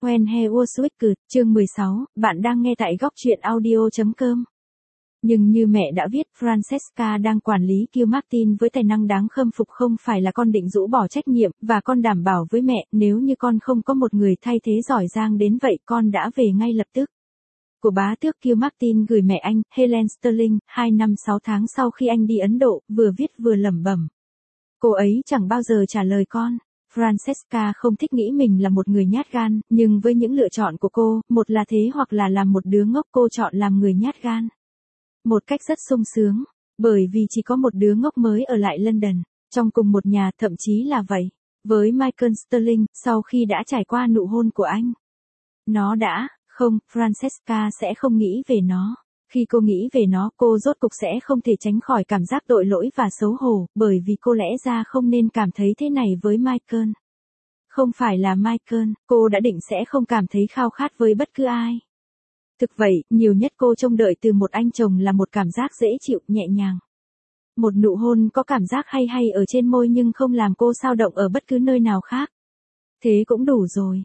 When He Was Wicked, chương 16, bạn đang nghe tại góc truyện audio.com. Nhưng như mẹ đã viết, Francesca đang quản lý Gilmartin với tài năng đáng khâm phục, không phải là con định rũ bỏ trách nhiệm, và con đảm bảo với mẹ, nếu như con không có một người thay thế giỏi giang đến vậy, con đã về ngay lập tức. Của bá tước Gilmartin gửi mẹ anh, Helen Sterling, 2 năm 6 tháng sau khi anh đi Ấn Độ, vừa viết vừa lẩm bẩm. Cô ấy chẳng bao giờ trả lời con. Francesca không thích nghĩ mình là một người nhát gan, nhưng với những lựa chọn của cô, một là thế hoặc là làm một đứa ngốc, cô chọn làm người nhát gan. Một cách rất sung sướng, bởi vì chỉ có một đứa ngốc mới ở lại London, trong cùng một nhà, thậm chí là vậy. Với Michael Sterling, sau khi đã trải qua nụ hôn của anh, nó đã, không, Francesca sẽ không nghĩ về nó. Khi cô nghĩ về nó, cô rốt cục sẽ không thể tránh khỏi cảm giác tội lỗi và xấu hổ, bởi vì cô lẽ ra không nên cảm thấy thế này với Michael. Không phải là Michael, cô đã định sẽ không cảm thấy khao khát với bất cứ ai. Thực vậy, nhiều nhất cô trông đợi từ một anh chồng là một cảm giác dễ chịu, nhẹ nhàng. Một nụ hôn có cảm giác hay hay ở trên môi nhưng không làm cô xao động ở bất cứ nơi nào khác. Thế cũng đủ rồi,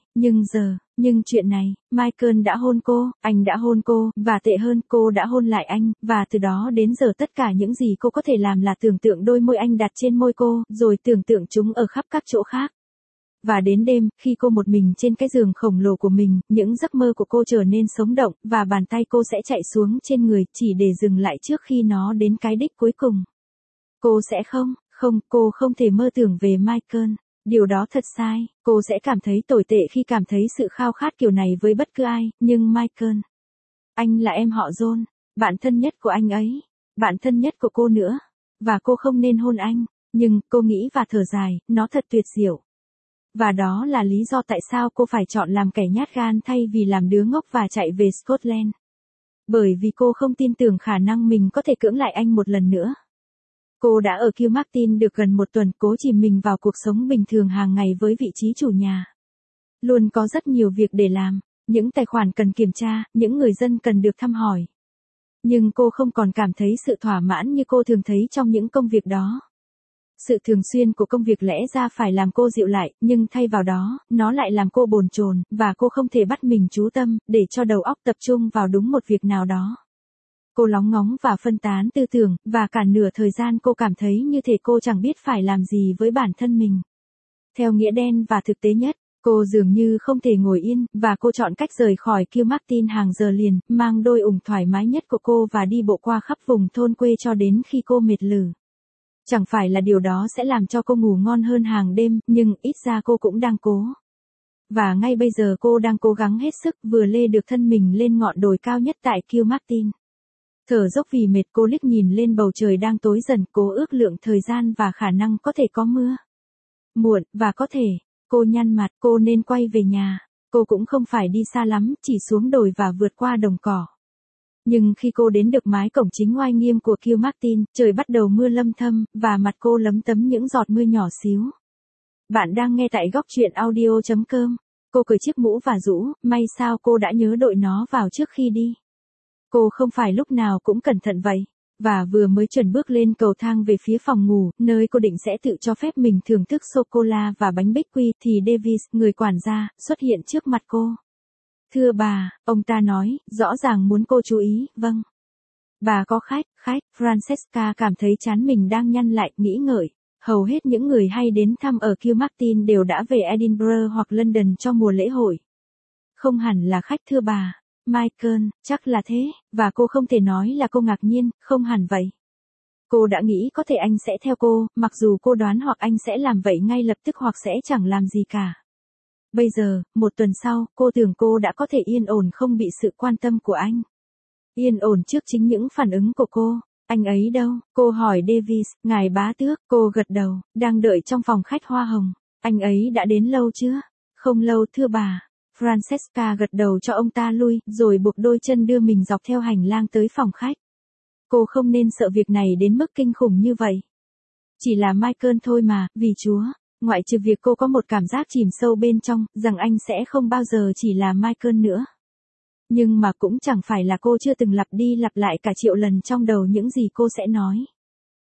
nhưng chuyện này, Michael đã hôn cô, anh đã hôn cô, và tệ hơn, cô đã hôn lại anh, và từ đó đến giờ tất cả những gì cô có thể làm là tưởng tượng đôi môi anh đặt trên môi cô, rồi tưởng tượng chúng ở khắp các chỗ khác. Và đến đêm, khi cô một mình trên cái giường khổng lồ của mình, những giấc mơ của cô trở nên sống động, và bàn tay cô sẽ chạy xuống trên người, chỉ để dừng lại trước khi nó đến cái đích cuối cùng. Cô sẽ cô không thể mơ tưởng về Michael. Điều đó thật sai, cô sẽ cảm thấy tồi tệ khi cảm thấy sự khao khát kiểu này với bất cứ ai, nhưng Michael. Anh là em họ John, bạn thân nhất của anh ấy, bạn thân nhất của cô nữa. Và cô không nên hôn anh, nhưng, cô nghĩ và thở dài, nó thật tuyệt diệu. Và đó là lý do tại sao cô phải chọn làm kẻ nhát gan thay vì làm đứa ngốc và chạy về Scotland. Bởi vì cô không tin tưởng khả năng mình có thể cưỡng lại anh một lần nữa. Cô đã ở Gilmartin được gần một tuần, cố chìm mình vào cuộc sống bình thường hàng ngày với vị trí chủ nhà. Luôn có rất nhiều việc để làm, những tài khoản cần kiểm tra, những người dân cần được thăm hỏi. Nhưng cô không còn cảm thấy sự thỏa mãn như cô thường thấy trong những công việc đó. Sự thường xuyên của công việc lẽ ra phải làm cô dịu lại, nhưng thay vào đó, nó lại làm cô bồn chồn, và cô không thể bắt mình chú tâm, để cho đầu óc tập trung vào đúng một việc nào đó. Cô lóng ngóng và phân tán tư tưởng, và cả nửa thời gian cô cảm thấy như thể cô chẳng biết phải làm gì với bản thân mình. Theo nghĩa đen và thực tế nhất, cô dường như không thể ngồi yên, và cô chọn cách rời khỏi Gilmartin hàng giờ liền, mang đôi ủng thoải mái nhất của cô và đi bộ qua khắp vùng thôn quê cho đến khi cô mệt lử. Chẳng phải là điều đó sẽ làm cho cô ngủ ngon hơn hàng đêm, nhưng ít ra cô cũng đang cố. Và ngay bây giờ cô đang cố gắng hết sức vừa lê được thân mình lên ngọn đồi cao nhất tại Gilmartin. Thở dốc vì mệt, cô liếc nhìn lên bầu trời đang tối dần, cố ước lượng thời gian và khả năng có thể có mưa. Muộn, và có thể, cô nhăn mặt, cô nên quay về nhà. Cô cũng không phải đi xa lắm, chỉ xuống đồi và vượt qua đồng cỏ. Nhưng khi cô đến được mái cổng chính oai nghiêm của Gilmartin, trời bắt đầu mưa lâm thâm, và mặt cô lấm tấm những giọt mưa nhỏ xíu. Bạn đang nghe tại góc truyện audio.com. Cô cởi chiếc mũ và rũ, may sao cô đã nhớ đội nó vào trước khi đi. Cô không phải lúc nào cũng cẩn thận vậy. Và vừa mới chuẩn bước lên cầu thang về phía phòng ngủ, nơi cô định sẽ tự cho phép mình thưởng thức sô-cô-la và bánh bích quy, thì Davis, người quản gia, xuất hiện trước mặt cô. Thưa bà, ông ta nói, rõ ràng muốn cô chú ý, vâng. Bà có khách, Francesca cảm thấy trán mình đang nhăn lại, nghĩ ngợi. Hầu hết những người hay đến thăm ở Gilmartin đều đã về Edinburgh hoặc London cho mùa lễ hội. Không hẳn là khách thưa bà. Michael, chắc là thế, và cô không thể nói là cô ngạc nhiên, không hẳn vậy. Cô đã nghĩ có thể anh sẽ theo cô, mặc dù cô đoán hoặc anh sẽ làm vậy ngay lập tức hoặc sẽ chẳng làm gì cả. Bây giờ, một tuần sau, cô tưởng cô đã có thể yên ổn không bị sự quan tâm của anh. Yên ổn trước chính những phản ứng của cô. Anh ấy đâu? Cô hỏi Davis, ngài bá tước, cô gật đầu, đang đợi trong phòng khách hoa hồng. Anh ấy đã đến lâu chưa? Không lâu thưa bà. Francesca gật đầu cho ông ta lui, rồi buộc đôi chân đưa mình dọc theo hành lang tới phòng khách. Cô không nên sợ việc này đến mức kinh khủng như vậy. Chỉ là Michael thôi mà, vì Chúa. Ngoại trừ việc cô có một cảm giác chìm sâu bên trong, rằng anh sẽ không bao giờ chỉ là Michael nữa. Nhưng mà cũng chẳng phải là cô chưa từng lặp đi lặp lại cả triệu lần trong đầu những gì cô sẽ nói.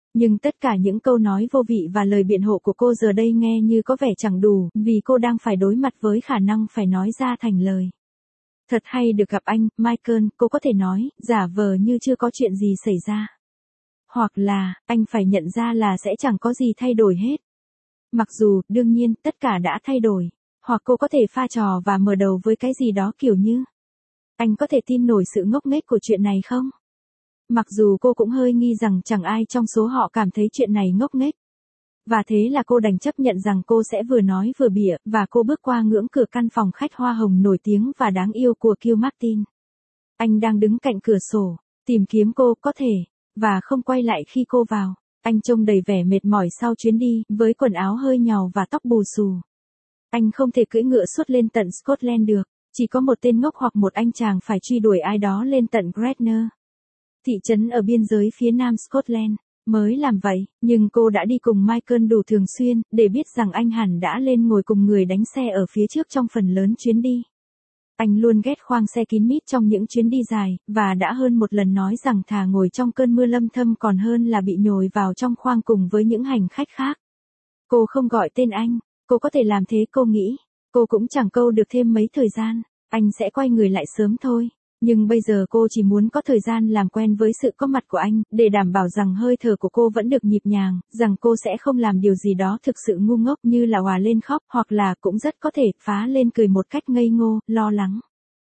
Nhưng tất cả những câu nói vô vị và lời biện hộ của cô giờ đây nghe như có vẻ chẳng đủ, vì cô đang phải đối mặt với khả năng phải nói ra thành lời. Thật hay được gặp anh, Michael, cô có thể nói, giả vờ như chưa có chuyện gì xảy ra. Hoặc là, anh phải nhận ra là sẽ chẳng có gì thay đổi hết. Mặc dù, đương nhiên, tất cả đã thay đổi. Hoặc cô có thể pha trò và mở đầu với cái gì đó kiểu như. Anh có thể tin nổi sự ngốc nghếch của chuyện này không? Mặc dù cô cũng hơi nghi rằng chẳng ai trong số họ cảm thấy chuyện này ngốc nghếch. Và thế là cô đành chấp nhận rằng cô sẽ vừa nói vừa bịa, và cô bước qua ngưỡng cửa căn phòng khách hoa hồng nổi tiếng và đáng yêu của Gilmartin. Anh đang đứng cạnh cửa sổ, tìm kiếm cô, có thể, và không quay lại khi cô vào. Anh trông đầy vẻ mệt mỏi sau chuyến đi, với quần áo hơi nhàu và tóc bù xù. Anh không thể cưỡi ngựa suốt lên tận Scotland được, chỉ có một tên ngốc hoặc một anh chàng phải truy đuổi ai đó lên tận Gretna, thị trấn ở biên giới phía nam Scotland, mới làm vậy, nhưng cô đã đi cùng Michael đủ thường xuyên, để biết rằng anh hẳn đã lên ngồi cùng người đánh xe ở phía trước trong phần lớn chuyến đi. Anh luôn ghét khoang xe kín mít trong những chuyến đi dài, và đã hơn một lần nói rằng thà ngồi trong cơn mưa lâm thâm còn hơn là bị nhồi vào trong khoang cùng với những hành khách khác. Cô không gọi tên anh, cô có thể làm thế cô nghĩ. Cô cũng chẳng câu được thêm mấy thời gian, anh sẽ quay người lại sớm thôi. Nhưng bây giờ cô chỉ muốn có thời gian làm quen với sự có mặt của anh, để đảm bảo rằng hơi thở của cô vẫn được nhịp nhàng, rằng cô sẽ không làm điều gì đó thực sự ngu ngốc như là òa lên khóc, hoặc là cũng rất có thể phá lên cười một cách ngây ngô, lo lắng.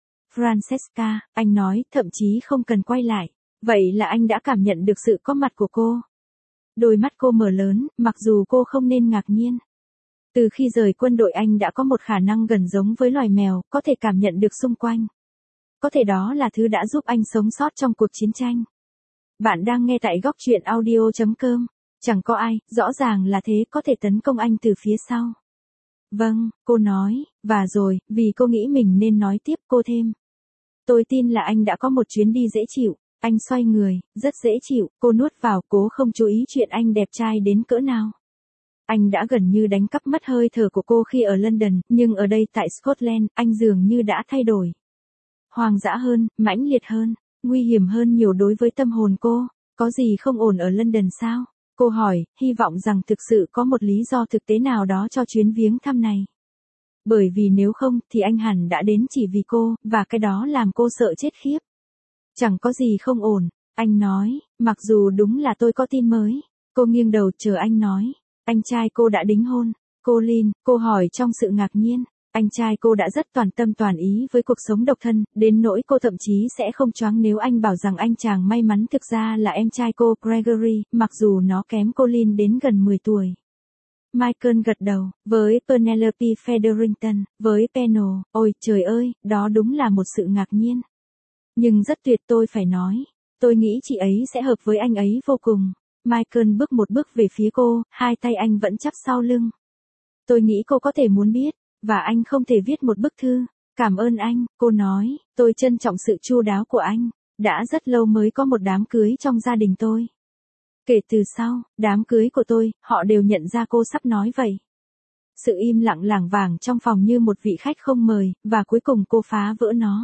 Francesca, anh nói, thậm chí không cần quay lại. Vậy là anh đã cảm nhận được sự có mặt của cô. Đôi mắt cô mở lớn, mặc dù cô không nên ngạc nhiên. Từ khi rời quân đội anh đã có một khả năng gần giống với loài mèo, có thể cảm nhận được xung quanh. Có thể đó là thứ đã giúp anh sống sót trong cuộc chiến tranh. Bạn đang nghe tại góc truyện audio.com. Chẳng có ai, rõ ràng là thế, có thể tấn công anh từ phía sau. Vâng, cô nói, và rồi, vì cô nghĩ mình nên nói tiếp, cô thêm. Tôi tin là anh đã có một chuyến đi dễ chịu. Anh xoay người, rất dễ chịu, cô nuốt vào, cố không chú ý chuyện anh đẹp trai đến cỡ nào. Anh đã gần như đánh cắp mất hơi thở của cô khi ở London, nhưng ở đây tại Scotland, anh dường như đã thay đổi. Hoang dã hơn, mãnh liệt hơn, nguy hiểm hơn nhiều đối với tâm hồn cô. Có gì không ổn ở London sao? Cô hỏi, hy vọng rằng thực sự có một lý do thực tế nào đó cho chuyến viếng thăm này. Bởi vì nếu không, thì anh hẳn đã đến chỉ vì cô, và cái đó làm cô sợ chết khiếp. Chẳng có gì không ổn, anh nói, mặc dù đúng là tôi có tin mới. Cô nghiêng đầu chờ anh nói. Anh trai cô đã đính hôn. Colin, cô hỏi trong sự ngạc nhiên. Anh trai cô đã rất toàn tâm toàn ý với cuộc sống độc thân, đến nỗi cô thậm chí sẽ không choáng nếu anh bảo rằng anh chàng may mắn thực ra là em trai cô, Gregory, mặc dù nó kém Colin đến gần 10 tuổi. Michael gật đầu, với Penelope Featherington, với Peno, ôi trời ơi, đó đúng là một sự ngạc nhiên. Nhưng rất tuyệt, tôi phải nói. Tôi nghĩ chị ấy sẽ hợp với anh ấy vô cùng. Michael bước một bước về phía cô, hai tay anh vẫn chắp sau lưng. Tôi nghĩ cô có thể muốn biết, và anh không thể viết một bức thư. Cảm ơn anh, cô nói, tôi trân trọng sự chu đáo của anh. Đã rất lâu mới có một đám cưới trong gia đình tôi. Kể từ sau, đám cưới của tôi, họ đều nhận ra cô sắp nói vậy. Sự im lặng lảng vảng trong phòng như một vị khách không mời, và cuối cùng cô phá vỡ nó.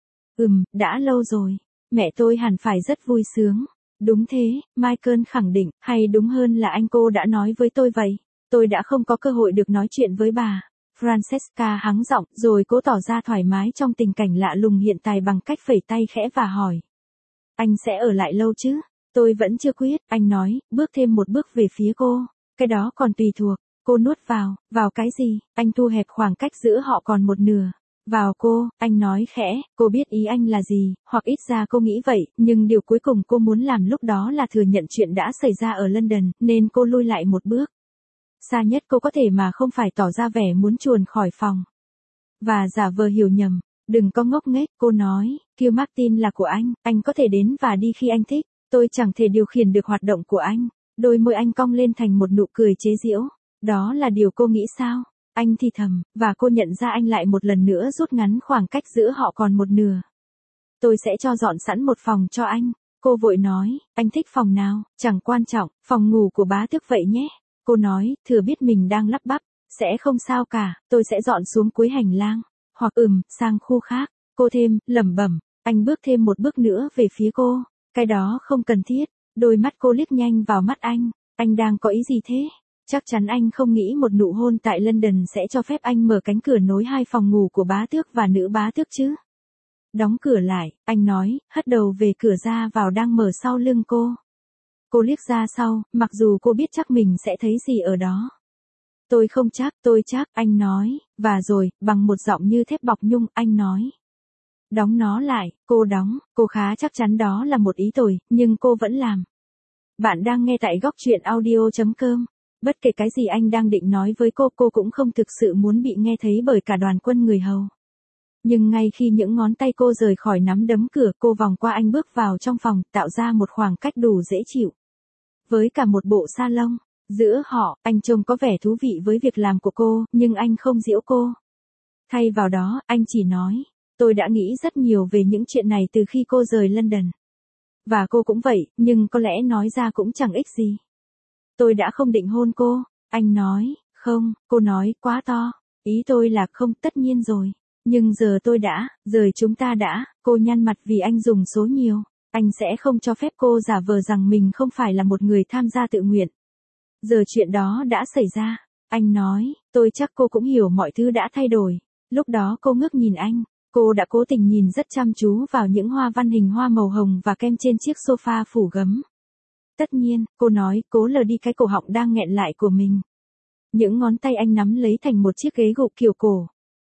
Đã lâu rồi. Mẹ tôi hẳn phải rất vui sướng. Đúng thế, Michael khẳng định, hay đúng hơn là anh cô đã nói với tôi vậy. Tôi đã không có cơ hội được nói chuyện với bà. Francesca hắng giọng, rồi cố tỏ ra thoải mái trong tình cảnh lạ lùng hiện tại bằng cách phẩy tay khẽ và hỏi. Anh sẽ ở lại lâu chứ? Tôi vẫn chưa quyết, anh nói, bước thêm một bước về phía cô. Cái đó còn tùy thuộc. Cô nuốt vào cái gì? Anh thu hẹp khoảng cách giữa họ còn một nửa. Vào cô, anh nói khẽ, cô biết ý anh là gì, hoặc ít ra cô nghĩ vậy, nhưng điều cuối cùng cô muốn làm lúc đó là thừa nhận chuyện đã xảy ra ở London, nên cô lui lại một bước. Xa nhất cô có thể mà không phải tỏ ra vẻ muốn chuồn khỏi phòng. Và giả vờ hiểu nhầm, đừng có ngốc nghếch, cô nói, Gilmartin là của anh có thể đến và đi khi anh thích, tôi chẳng thể điều khiển được hoạt động của anh. Đôi môi anh cong lên thành một nụ cười chế giễu, đó là điều cô nghĩ sao? Anh thì thầm, và cô nhận ra anh lại một lần nữa rút ngắn khoảng cách giữa họ còn một nửa. Tôi sẽ cho dọn sẵn một phòng cho anh. Cô vội nói, anh thích phòng nào, chẳng quan trọng, phòng ngủ của bá tước vậy nhé. Cô nói, thừa biết mình đang lắp bắp, sẽ không sao cả, tôi sẽ dọn xuống cuối hành lang, hoặc sang khu khác. Cô thêm, lẩm bẩm, anh bước thêm một bước nữa về phía cô, cái đó không cần thiết. Đôi mắt cô liếc nhanh vào mắt anh đang có ý gì thế? Chắc chắn anh không nghĩ một nụ hôn tại London sẽ cho phép anh mở cánh cửa nối hai phòng ngủ của bá tước và nữ bá tước chứ. Đóng cửa lại, anh nói, hất đầu về cửa ra vào đang mở sau lưng cô. Cô liếc ra sau, mặc dù cô biết chắc mình sẽ thấy gì ở đó. Tôi không chắc, anh nói, và rồi, bằng một giọng như thép bọc nhung, anh nói. Đóng nó lại, cô đóng, cô khá chắc chắn đó là một ý tồi, nhưng cô vẫn làm. Bạn đang nghe tại góc truyện audio.com. Bất kể cái gì anh đang định nói với cô cũng không thực sự muốn bị nghe thấy bởi cả đoàn quân người hầu. Nhưng ngay khi những ngón tay cô rời khỏi nắm đấm cửa, cô vòng qua anh bước vào trong phòng, tạo ra một khoảng cách đủ dễ chịu. Với cả một bộ sa lông, giữa họ, anh trông có vẻ thú vị với việc làm của cô, nhưng anh không giễu cô. Thay vào đó, anh chỉ nói, tôi đã nghĩ rất nhiều về những chuyện này từ khi cô rời London. Và cô cũng vậy, nhưng có lẽ nói ra cũng chẳng ích gì. Tôi đã không định hôn cô, anh nói, không, cô nói, quá to. Ý tôi là không, tất nhiên rồi. Nhưng giờ chúng ta đã, cô nhăn mặt vì anh dùng số nhiều. Anh sẽ không cho phép cô giả vờ rằng mình không phải là một người tham gia tự nguyện. Giờ chuyện đó đã xảy ra. Anh nói, tôi chắc cô cũng hiểu mọi thứ đã thay đổi. Lúc đó cô ngước nhìn anh. Cô đã cố tình nhìn rất chăm chú vào những hoa văn hình hoa màu hồng và kem trên chiếc sofa phủ gấm. Tất nhiên, cô nói, cố lờ đi cái cổ họng đang nghẹn lại của mình. Những ngón tay anh nắm lấy thành một chiếc ghế gục kiểu cổ.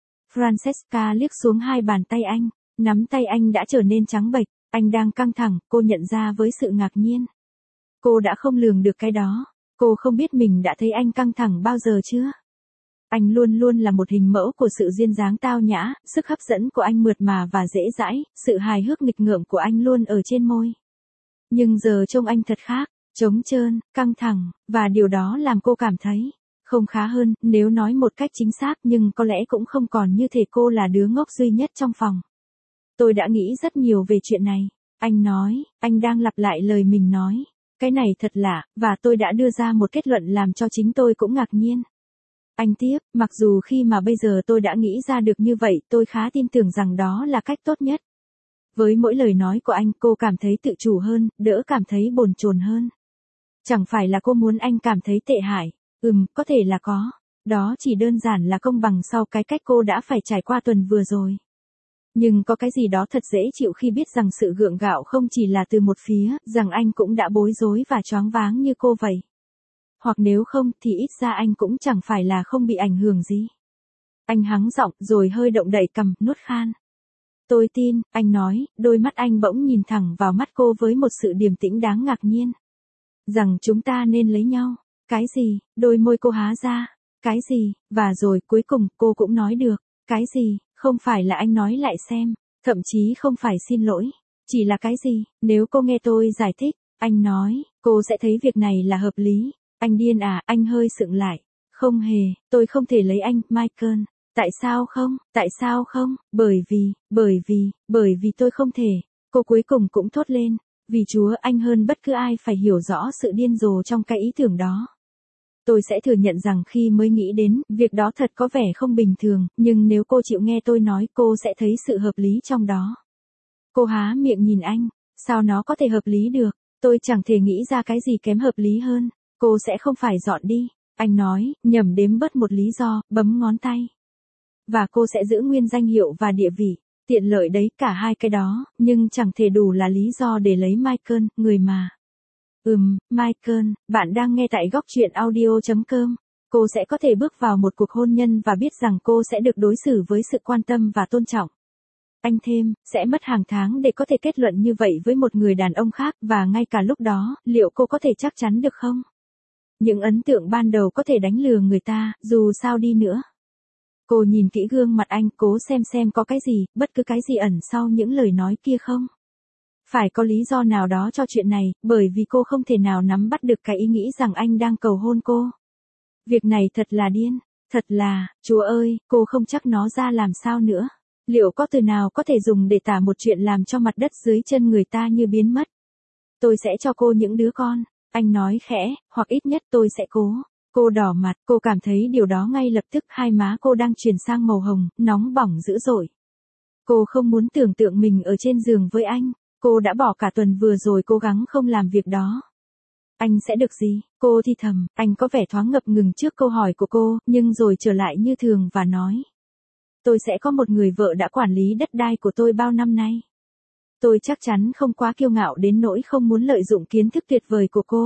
Francesca liếc xuống hai bàn tay anh, nắm tay anh đã trở nên trắng bệch, anh đang căng thẳng, cô nhận ra với sự ngạc nhiên. Cô đã không lường được cái đó, cô không biết mình đã thấy anh căng thẳng bao giờ chưa. Anh luôn luôn là một hình mẫu của sự duyên dáng tao nhã, sức hấp dẫn của anh mượt mà và dễ dãi, sự hài hước nghịch ngợm của anh luôn ở trên môi. Nhưng giờ trông anh thật khác, trống trơn, căng thẳng, và điều đó làm cô cảm thấy không khá hơn, nếu nói một cách chính xác, nhưng có lẽ cũng không còn như thể cô là đứa ngốc duy nhất trong phòng. Tôi đã nghĩ rất nhiều về chuyện này, anh nói, anh đang lặp lại lời mình nói. Cái này thật lạ, và tôi đã đưa ra một kết luận làm cho chính tôi cũng ngạc nhiên. Anh tiếp, mặc dù khi mà bây giờ tôi đã nghĩ ra được như vậy, tôi khá tin tưởng rằng đó là cách tốt nhất. Với mỗi lời nói của anh, cô cảm thấy tự chủ hơn, đỡ cảm thấy bồn chồn hơn. Chẳng phải là cô muốn anh cảm thấy tệ hại. Có thể là có. Đó chỉ đơn giản là công bằng sau cái cách cô đã phải trải qua tuần vừa rồi. Nhưng có cái gì đó thật dễ chịu khi biết rằng sự gượng gạo không chỉ là từ một phía, rằng anh cũng đã bối rối và choáng váng như cô vậy. Hoặc nếu không thì ít ra anh cũng chẳng phải là không bị ảnh hưởng gì. Anh hắng giọng rồi hơi động đậy cằm, nuốt khan. Tôi tin, anh nói, đôi mắt anh bỗng nhìn thẳng vào mắt cô với một sự điềm tĩnh đáng ngạc nhiên. Rằng chúng ta nên lấy nhau. Cái gì? Đôi môi cô há ra. Cái gì? Và rồi cuối cùng cô cũng nói được. Cái gì? Không phải là anh nói lại xem. Thậm chí không phải xin lỗi. Chỉ là cái gì? Nếu cô nghe tôi giải thích, anh nói, cô sẽ thấy việc này là hợp lý. Anh điên à? Anh hơi sững lại. Không hề, tôi không thể lấy anh, Michael. Tại sao không? Tại sao không? Bởi vì tôi không thể. Cô cuối cùng cũng thốt lên. Vì Chúa, anh hơn bất cứ ai phải hiểu rõ sự điên rồ trong cái ý tưởng đó. Tôi sẽ thừa nhận rằng khi mới nghĩ đến, việc đó thật có vẻ không bình thường, nhưng nếu cô chịu nghe tôi nói, cô sẽ thấy sự hợp lý trong đó. Cô há miệng nhìn anh, sao nó có thể hợp lý được, tôi chẳng thể nghĩ ra cái gì kém hợp lý hơn, cô sẽ không phải dọn đi, anh nói, nhẩm đếm bớt một lý do, bấm ngón tay. Và cô sẽ giữ nguyên danh hiệu và địa vị, tiện lợi đấy, cả hai cái đó, nhưng chẳng thể đủ là lý do để lấy Michael, người mà. Michael, bạn đang nghe tại góc truyện audio.com. Cô sẽ có thể bước vào một cuộc hôn nhân và biết rằng cô sẽ được đối xử với sự quan tâm và tôn trọng. Anh thêm, sẽ mất hàng tháng để có thể kết luận như vậy với một người đàn ông khác, và ngay cả lúc đó, liệu cô có thể chắc chắn được không? Những ấn tượng ban đầu có thể đánh lừa người ta, dù sao đi nữa. Cô nhìn kỹ gương mặt anh, cố xem có cái gì, bất cứ cái gì ẩn sau những lời nói kia không? Phải có lý do nào đó cho chuyện này, bởi vì cô không thể nào nắm bắt được cái ý nghĩ rằng anh đang cầu hôn cô. Việc này thật là điên, thật là, Chúa ơi, cô không chắc nó ra làm sao nữa. Liệu có từ nào có thể dùng để tả một chuyện làm cho mặt đất dưới chân người ta như biến mất? Tôi sẽ cho cô những đứa con, anh nói khẽ, hoặc ít nhất tôi sẽ cố. Cô đỏ mặt, cô cảm thấy điều đó ngay lập tức, hai má cô đang chuyển sang màu hồng, nóng bỏng dữ dội. Cô không muốn tưởng tượng mình ở trên giường với anh. Cô đã bỏ cả tuần vừa rồi cố gắng không làm việc đó. Anh sẽ được gì? Cô thì thầm, anh có vẻ thoáng ngập ngừng trước câu hỏi của cô, nhưng rồi trở lại như thường và nói. Tôi sẽ có một người vợ đã quản lý đất đai của tôi bao năm nay. Tôi chắc chắn không quá kiêu ngạo đến nỗi không muốn lợi dụng kiến thức tuyệt vời của cô.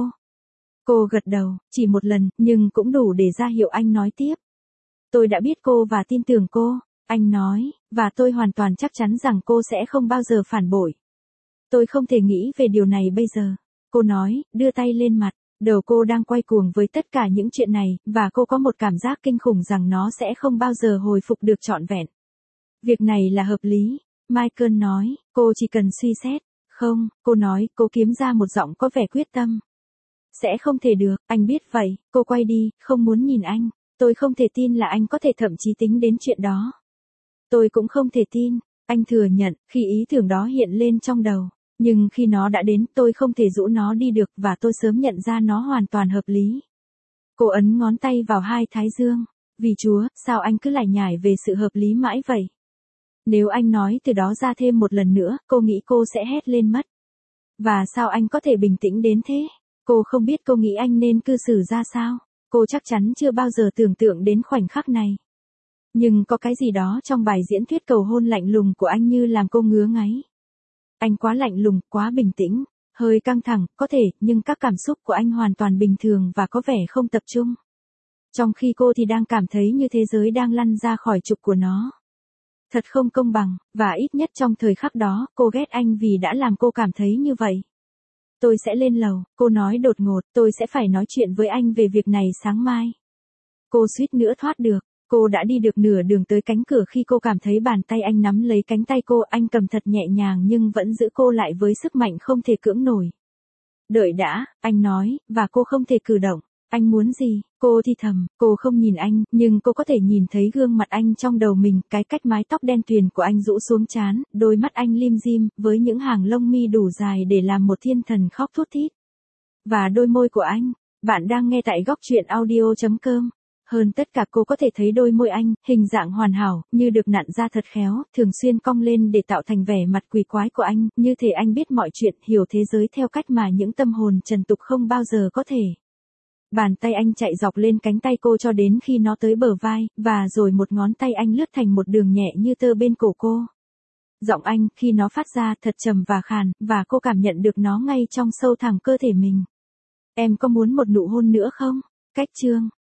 Cô gật đầu, chỉ một lần, nhưng cũng đủ để ra hiệu anh nói tiếp. Tôi đã biết cô và tin tưởng cô, anh nói, và tôi hoàn toàn chắc chắn rằng cô sẽ không bao giờ phản bội. Tôi không thể nghĩ về điều này bây giờ. Cô nói, đưa tay lên mặt, đầu cô đang quay cuồng với tất cả những chuyện này, và cô có một cảm giác kinh khủng rằng nó sẽ không bao giờ hồi phục được trọn vẹn. Việc này là hợp lý, Michael nói, cô chỉ cần suy xét. Không, cô nói, cô kiếm ra một giọng có vẻ quyết tâm. Sẽ không thể được, anh biết vậy, cô quay đi, không muốn nhìn anh. Tôi không thể tin là anh có thể thậm chí tính đến chuyện đó. Tôi cũng không thể tin, anh thừa nhận, khi ý tưởng đó hiện lên trong đầu. Nhưng khi nó đã đến, tôi không thể rũ nó đi được và tôi sớm nhận ra nó hoàn toàn hợp lý. Cô ấn ngón tay vào hai thái dương. Vì Chúa, sao anh cứ lải nhải về sự hợp lý mãi vậy? Nếu anh nói từ đó ra thêm một lần nữa, cô nghĩ cô sẽ hét lên mất. Và sao anh có thể bình tĩnh đến thế? Cô không biết cô nghĩ anh nên cư xử ra sao. Cô chắc chắn chưa bao giờ tưởng tượng đến khoảnh khắc này. Nhưng có cái gì đó trong bài diễn thuyết cầu hôn lạnh lùng của anh như làm cô ngứa ngáy. Anh quá lạnh lùng, quá bình tĩnh, hơi căng thẳng, có thể, nhưng các cảm xúc của anh hoàn toàn bình thường và có vẻ không tập trung. Trong khi cô thì đang cảm thấy như thế giới đang lăn ra khỏi trục của nó. Thật không công bằng, và ít nhất trong thời khắc đó, cô ghét anh vì đã làm cô cảm thấy như vậy. Tôi sẽ lên lầu, cô nói đột ngột, tôi sẽ phải nói chuyện với anh về việc này sáng mai. Cô suýt nữa thoát được. Cô đã đi được nửa đường tới cánh cửa khi cô cảm thấy bàn tay anh nắm lấy cánh tay cô, anh cầm thật nhẹ nhàng nhưng vẫn giữ cô lại với sức mạnh không thể cưỡng nổi. Đợi đã, anh nói, và cô không thể cử động. Anh muốn gì? Cô thì thầm, cô không nhìn anh, nhưng cô có thể nhìn thấy gương mặt anh trong đầu mình, cái cách mái tóc đen tuyền của anh rũ xuống trán, đôi mắt anh lim dim, với những hàng lông mi đủ dài để làm một thiên thần khóc thút thít. Và đôi môi của anh. Bạn đang nghe tại góc truyện audio.com. Hơn tất cả cô có thể thấy đôi môi anh, hình dạng hoàn hảo, như được nặn ra thật khéo, thường xuyên cong lên để tạo thành vẻ mặt quỷ quái của anh, như thể anh biết mọi chuyện, hiểu thế giới theo cách mà những tâm hồn trần tục không bao giờ có thể. Bàn tay anh chạy dọc lên cánh tay cô cho đến khi nó tới bờ vai, và rồi một ngón tay anh lướt thành một đường nhẹ như tơ bên cổ cô. Giọng anh, khi nó phát ra, thật trầm và khàn, và cô cảm nhận được nó ngay trong sâu thẳm cơ thể mình. Em có muốn một nụ hôn nữa không? Cách chương